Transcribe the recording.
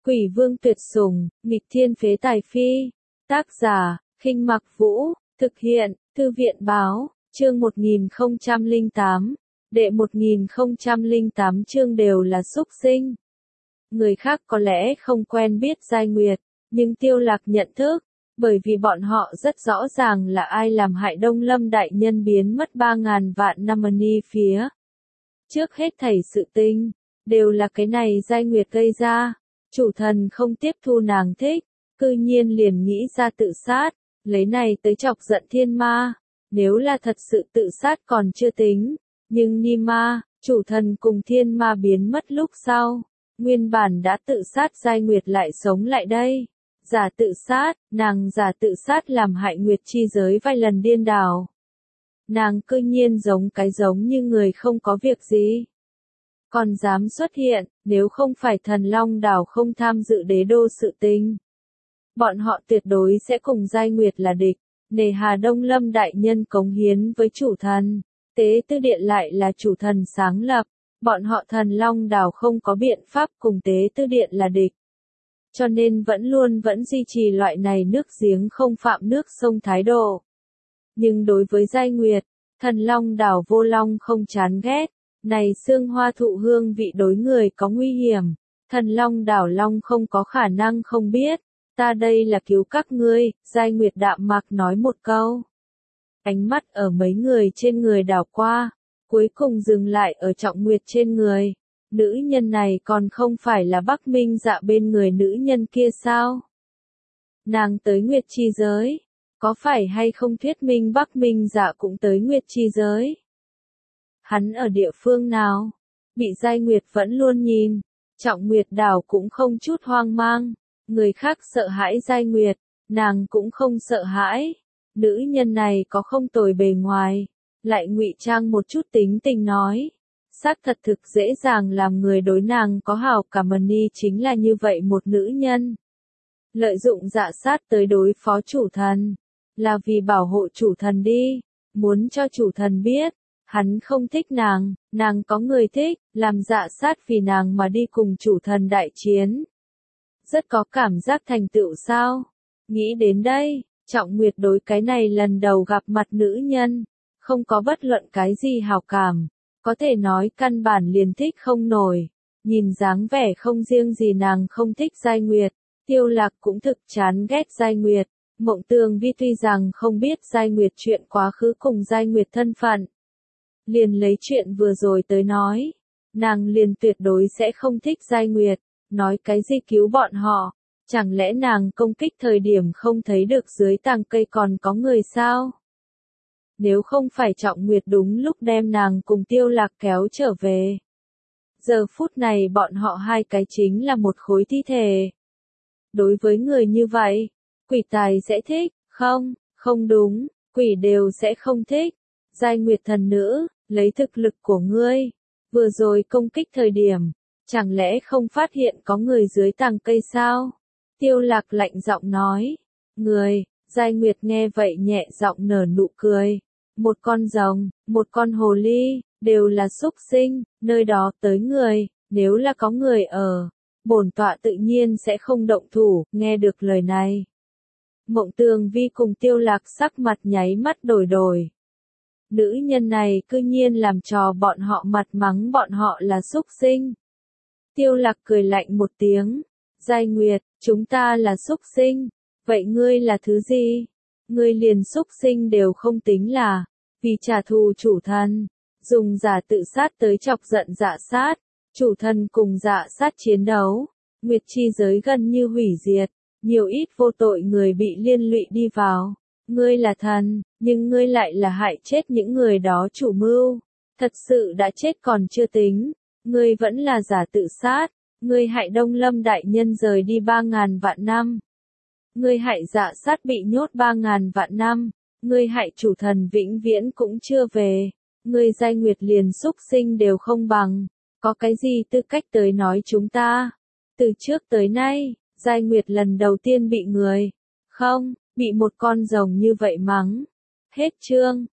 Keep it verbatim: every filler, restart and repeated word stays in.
Quỷ vương tuyệt sủng, nghịch thiên phế tài phi. Tác giả, Khinh Mặc Vũ, thực hiện, Thư viện báo, chương một nghìn không trăm lẻ tám, đệ một nghìn không trăm lẻ tám chương đều là súc sinh. Người khác có lẽ không quen biết Giai Nguyệt, nhưng Tiêu Lạc nhận thức, bởi vì bọn họ rất rõ ràng là ai làm hại Đông Lâm đại nhân biến mất ba ngàn vạn năm ni phía. Trước hết thảy sự tình, đều là cái này Giai Nguyệt gây ra. Chủ thần không tiếp thu nàng thích, cư nhiên liền nghĩ ra tự sát, lấy này tới chọc giận thiên ma. Nếu là thật sự tự sát còn chưa tính, nhưng ni ma, chủ thần cùng thiên ma biến mất lúc sau, nguyên bản đã tự sát Giai Nguyệt lại sống lại đây. Giả tự sát, nàng giả tự sát làm hại Nguyệt chi giới vài lần điên đảo. Nàng cư nhiên giống cái giống như người không có việc gì. Còn dám xuất hiện, nếu không phải thần Long đảo không tham dự đế đô sự tình. Bọn họ tuyệt đối sẽ cùng Giai Nguyệt là địch, nề hà Đông Lâm đại nhân cống hiến với chủ thần. Tế tư điện lại là chủ thần sáng lập, bọn họ thần Long đảo không có biện pháp cùng tế tư điện là địch. Cho nên vẫn luôn vẫn duy trì loại này nước giếng không phạm nước sông thái độ. Nhưng đối với Giai Nguyệt, thần Long đảo vô long không chán ghét. Này xương hoa thụ hương vị đối người có nguy hiểm, thần Long đảo long không có khả năng không biết, ta đây là cứu các ngươi, Giai Nguyệt đạm mạc nói một câu. Ánh mắt ở mấy người trên người đảo qua, cuối cùng dừng lại ở Trọng Nguyệt trên người, nữ nhân này còn không phải là Bắc Minh Dạ bên người nữ nhân kia sao? Nàng tới Nguyệt chi giới, có phải hay không thuyết minh Bắc Minh Dạ cũng tới Nguyệt chi giới? Hắn ở địa phương nào? Bị Giai Nguyệt vẫn luôn nhìn. Trọng Nguyệt đảo cũng không chút hoang mang. Người khác sợ hãi Giai Nguyệt, nàng cũng không sợ hãi. Nữ nhân này có không tồi bề ngoài, lại ngụy trang một chút tính tình nói. Xác thật thực dễ dàng làm người đối nàng có hảo cảm ni chính là như vậy một nữ nhân. Lợi dụng dạ sát tới đối phó chủ thần, là vì bảo hộ chủ thần đi, muốn cho chủ thần biết. Hắn không thích nàng, nàng có người thích, làm dạ sát vì nàng mà đi cùng chủ thần đại chiến. Rất có cảm giác thành tựu sao? Nghĩ đến đây, Trọng Nguyệt đối cái này lần đầu gặp mặt nữ nhân, không có bất luận cái gì hảo cảm, có thể nói căn bản liền thích không nổi. Nhìn dáng vẻ không riêng gì nàng không thích Giai Nguyệt, Tiêu Lạc cũng thực chán ghét Giai Nguyệt. Mộng Tường Vi tuy rằng không biết Giai Nguyệt chuyện quá khứ cùng Giai Nguyệt thân phận. Liền lấy chuyện vừa rồi tới nói, nàng liền tuyệt đối sẽ không thích Giai Nguyệt, nói cái gì cứu bọn họ, chẳng lẽ nàng công kích thời điểm không thấy được dưới tàng cây còn có người sao? Nếu không phải Trọng Nguyệt đúng lúc đem nàng cùng Tiêu Lạc kéo trở về. Giờ phút này bọn họ hai cái chính là một khối thi thể. Đối với người như vậy, quỷ tài sẽ thích, không, không đúng, quỷ đều sẽ không thích. Giai Nguyệt thần nữ, lấy thực lực của ngươi, vừa rồi công kích thời điểm, chẳng lẽ không phát hiện có người dưới tàng cây sao? Tiêu Lạc lạnh giọng nói, người, Giai Nguyệt nghe vậy nhẹ giọng nở nụ cười, một con rồng, một con hồ ly, đều là súc sinh, nơi đó tới người, nếu là có người ở, bổn tọa tự nhiên sẽ không động thủ, nghe được lời này. Mộng Tường Vi cùng Tiêu Lạc sắc mặt nháy mắt đổi đổi. Nữ nhân này cư nhiên làm trò bọn họ mặt mắng bọn họ là súc sinh. Tiêu Lạc cười lạnh một tiếng. Giai Nguyệt, chúng ta là súc sinh. Vậy ngươi là thứ gì? Ngươi liền súc sinh đều không tính là. Vì trả thù chủ thần. Dùng giả tự sát tới chọc giận dạ sát. Chủ thần cùng dạ sát chiến đấu. Nguyệt chi giới gần như hủy diệt. Nhiều ít vô tội người bị liên lụy đi vào. Ngươi là thần, nhưng ngươi lại là hại chết những người đó chủ mưu. Thật sự đã chết còn chưa tính. Ngươi vẫn là giả tự sát. Ngươi hại Đông Lâm đại nhân rời đi ba ngàn vạn năm. Ngươi hại dạ sát bị nhốt ba ngàn vạn năm. Ngươi hại chủ thần vĩnh viễn cũng chưa về. Ngươi Giai Nguyệt liền súc sinh đều không bằng. Có cái gì tư cách tới nói chúng ta? Từ trước tới nay, Giai Nguyệt lần đầu tiên bị người. Không. Bị một con rồng như vậy mắng. Hết chương.